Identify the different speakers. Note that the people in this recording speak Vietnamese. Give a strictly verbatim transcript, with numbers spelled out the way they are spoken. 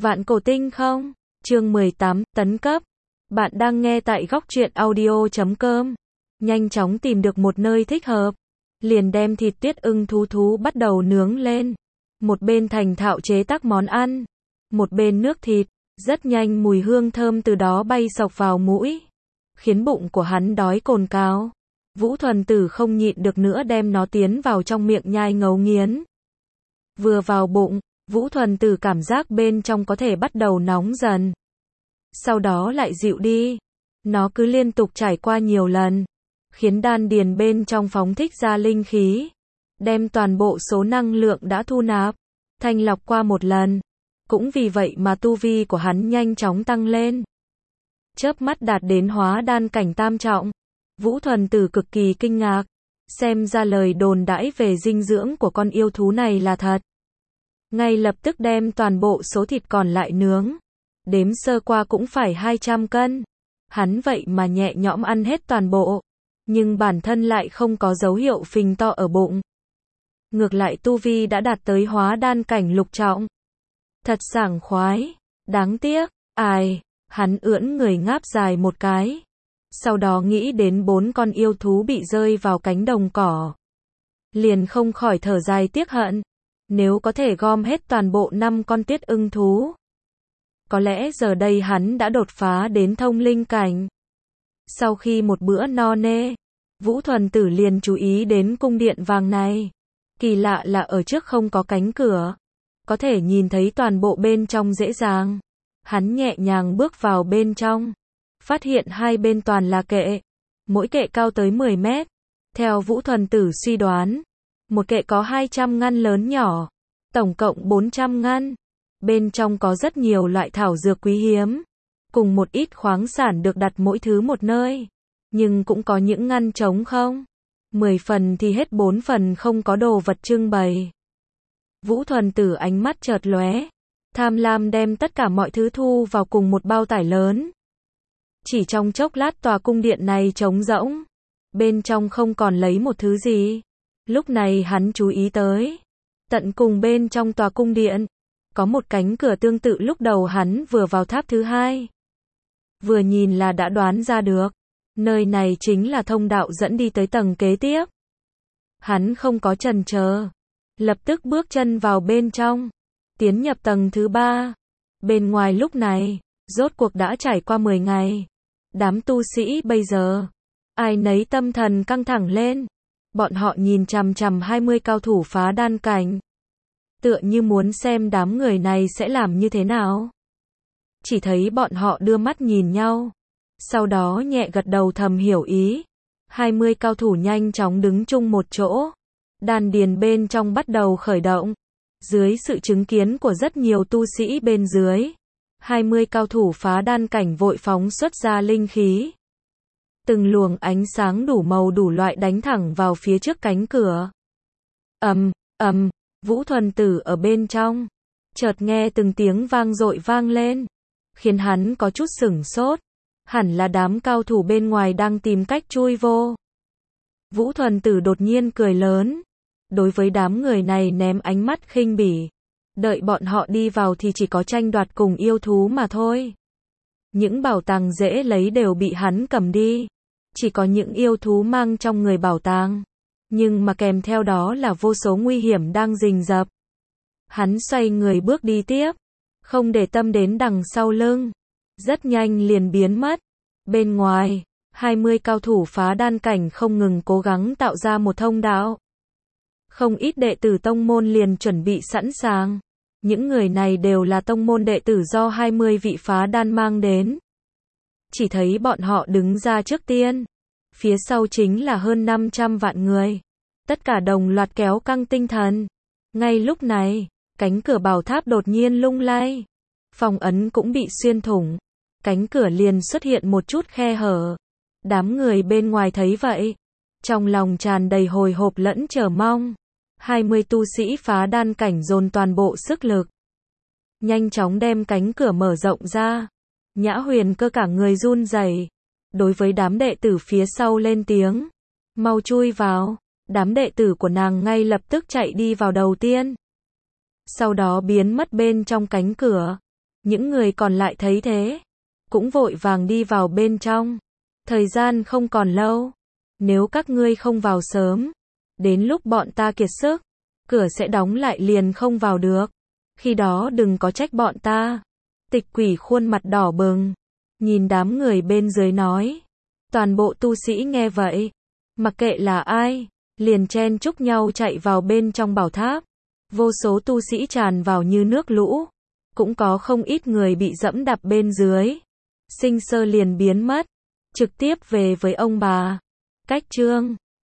Speaker 1: Vạn cổ tinh không? Chương mười tám, tấn cấp. Bạn đang nghe tại góc truyện audio chấm com. Nhanh chóng tìm được một nơi thích hợp, liền đem thịt tuyết ưng thú thú bắt đầu nướng lên. Một bên thành thạo chế tác món ăn, một bên nước thịt, rất nhanh mùi hương thơm từ đó bay sộc vào mũi, khiến bụng của hắn đói cồn cào. Vũ Thuần Tử không nhịn được nữa đem nó tiến vào trong miệng nhai ngấu nghiến. Vừa vào bụng, Vũ Thuần Tử cảm giác bên trong có thể bắt đầu nóng dần, sau đó lại dịu đi. Nó cứ liên tục trải qua nhiều lần, khiến đan điền bên trong phóng thích ra linh khí, đem toàn bộ số năng lượng đã thu nạp, thanh lọc qua một lần. Cũng vì vậy mà tu vi của hắn nhanh chóng tăng lên, chớp mắt đạt đến hóa đan cảnh tam trọng. Vũ Thuần Tử cực kỳ kinh ngạc, xem ra lời đồn đãi về dinh dưỡng của con yêu thú này là thật. Ngay lập tức đem toàn bộ số thịt còn lại nướng, đếm sơ qua cũng phải hai trăm cân. Hắn vậy mà nhẹ nhõm ăn hết toàn bộ, nhưng bản thân lại không có dấu hiệu phình to ở bụng. Ngược lại tu vi đã đạt tới hóa đan cảnh lục trọng. Thật sảng khoái, đáng tiếc, ai, hắn ưỡn người ngáp dài một cái. Sau đó nghĩ đến bốn con yêu thú bị rơi vào cánh đồng cỏ, liền không khỏi thở dài tiếc hận. Nếu có thể gom hết toàn bộ năm con tuyết ưng thú, có lẽ giờ đây hắn đã đột phá đến thông linh cảnh. Sau khi một bữa no nê, Vũ Thuần Tử liền chú ý đến cung điện vàng này. Kỳ lạ là ở trước không có cánh cửa, có thể nhìn thấy toàn bộ bên trong dễ dàng. Hắn nhẹ nhàng bước vào bên trong, phát hiện hai bên toàn là kệ, mỗi kệ cao tới mười mét. Theo Vũ Thuần Tử suy đoán, một kệ có hai trăm ngăn lớn nhỏ, tổng cộng bốn trăm ngăn. Bên trong có rất nhiều loại thảo dược quý hiếm, cùng một ít khoáng sản được đặt mỗi thứ một nơi. Nhưng cũng có những ngăn trống không, mười phần thì hết bốn phần không có đồ vật trưng bày. Vũ Thuần Tử ánh mắt chợt lóe, tham lam đem tất cả mọi thứ thu vào cùng một bao tải lớn. Chỉ trong chốc lát tòa cung điện này trống rỗng, bên trong không còn lấy một thứ gì. Lúc này hắn chú ý tới, tận cùng bên trong tòa cung điện, có một cánh cửa tương tự lúc đầu hắn vừa vào tháp thứ hai. Vừa nhìn là đã đoán ra được, nơi này chính là thông đạo dẫn đi tới tầng kế tiếp. Hắn không có chần chờ, lập tức bước chân vào bên trong, tiến nhập tầng thứ ba. Bên ngoài lúc này, rốt cuộc đã trải qua mười ngày. Đám tu sĩ bây giờ, ai nấy tâm thần căng thẳng lên. Bọn họ nhìn chằm chằm hai mươi cao thủ phá đan cảnh, tựa như muốn xem đám người này sẽ làm như thế nào. Chỉ thấy bọn họ đưa mắt nhìn nhau, sau đó nhẹ gật đầu thầm hiểu ý. hai mươi cao thủ nhanh chóng đứng chung một chỗ, đan điền bên trong bắt đầu khởi động. Dưới sự chứng kiến của rất nhiều tu sĩ bên dưới, hai mươi cao thủ phá đan cảnh vội phóng xuất ra linh khí. Từng luồng ánh sáng đủ màu đủ loại đánh thẳng vào phía trước cánh cửa. Ầm, ầm, Vũ Thuần Tử ở bên trong, chợt nghe từng tiếng vang dội vang lên, khiến hắn có chút sửng sốt. Hẳn là đám cao thủ bên ngoài đang tìm cách chui vô. Vũ Thuần Tử đột nhiên cười lớn, đối với đám người này ném ánh mắt khinh bỉ. Đợi bọn họ đi vào thì chỉ có tranh đoạt cùng yêu thú mà thôi. Những bảo tàng dễ lấy đều bị hắn cầm đi, chỉ có những yêu thú mang trong người bảo tàng, nhưng mà kèm theo đó là vô số nguy hiểm đang rình rập. Hắn xoay người bước đi tiếp, không để tâm đến đằng sau lưng, rất nhanh liền biến mất. Bên ngoài, hai mươi cao thủ phá đan cảnh không ngừng cố gắng tạo ra một thông đạo. Không ít đệ tử tông môn liền chuẩn bị sẵn sàng. Những người này đều là tông môn đệ tử do hai mươi vị phá đan mang đến. Chỉ thấy bọn họ đứng ra trước tiên, phía sau chính là hơn năm trăm vạn người. Tất cả đồng loạt kéo căng tinh thần. Ngay lúc này, cánh cửa bảo tháp đột nhiên lung lay, phong ấn cũng bị xuyên thủng, cánh cửa liền xuất hiện một chút khe hở. Đám người bên ngoài thấy vậy, trong lòng tràn đầy hồi hộp lẫn chờ mong. hai mươi tu sĩ phá đan cảnh dồn toàn bộ sức lực, nhanh chóng đem cánh cửa mở rộng ra. Nhã Huyền Cơ cả người run rẩy, đối với đám đệ tử phía sau lên tiếng, mau chui vào. Đám đệ tử của nàng ngay lập tức chạy đi vào đầu tiên, sau đó biến mất bên trong cánh cửa. Những người còn lại thấy thế, cũng vội vàng đi vào bên trong. Thời gian không còn lâu. Nếu các ngươi không vào sớm, đến lúc bọn ta kiệt sức, cửa sẽ đóng lại liền không vào được. Khi đó đừng có trách bọn ta. Tịch Quỷ khuôn mặt đỏ bừng, nhìn đám người bên dưới nói. Toàn bộ tu sĩ nghe vậy, mặc kệ là ai, liền chen chúc nhau chạy vào bên trong bảo tháp. Vô số tu sĩ tràn vào như nước lũ, cũng có không ít người bị dẫm đạp bên dưới. Sinh sơ liền biến mất, trực tiếp về với ông bà. Cách chương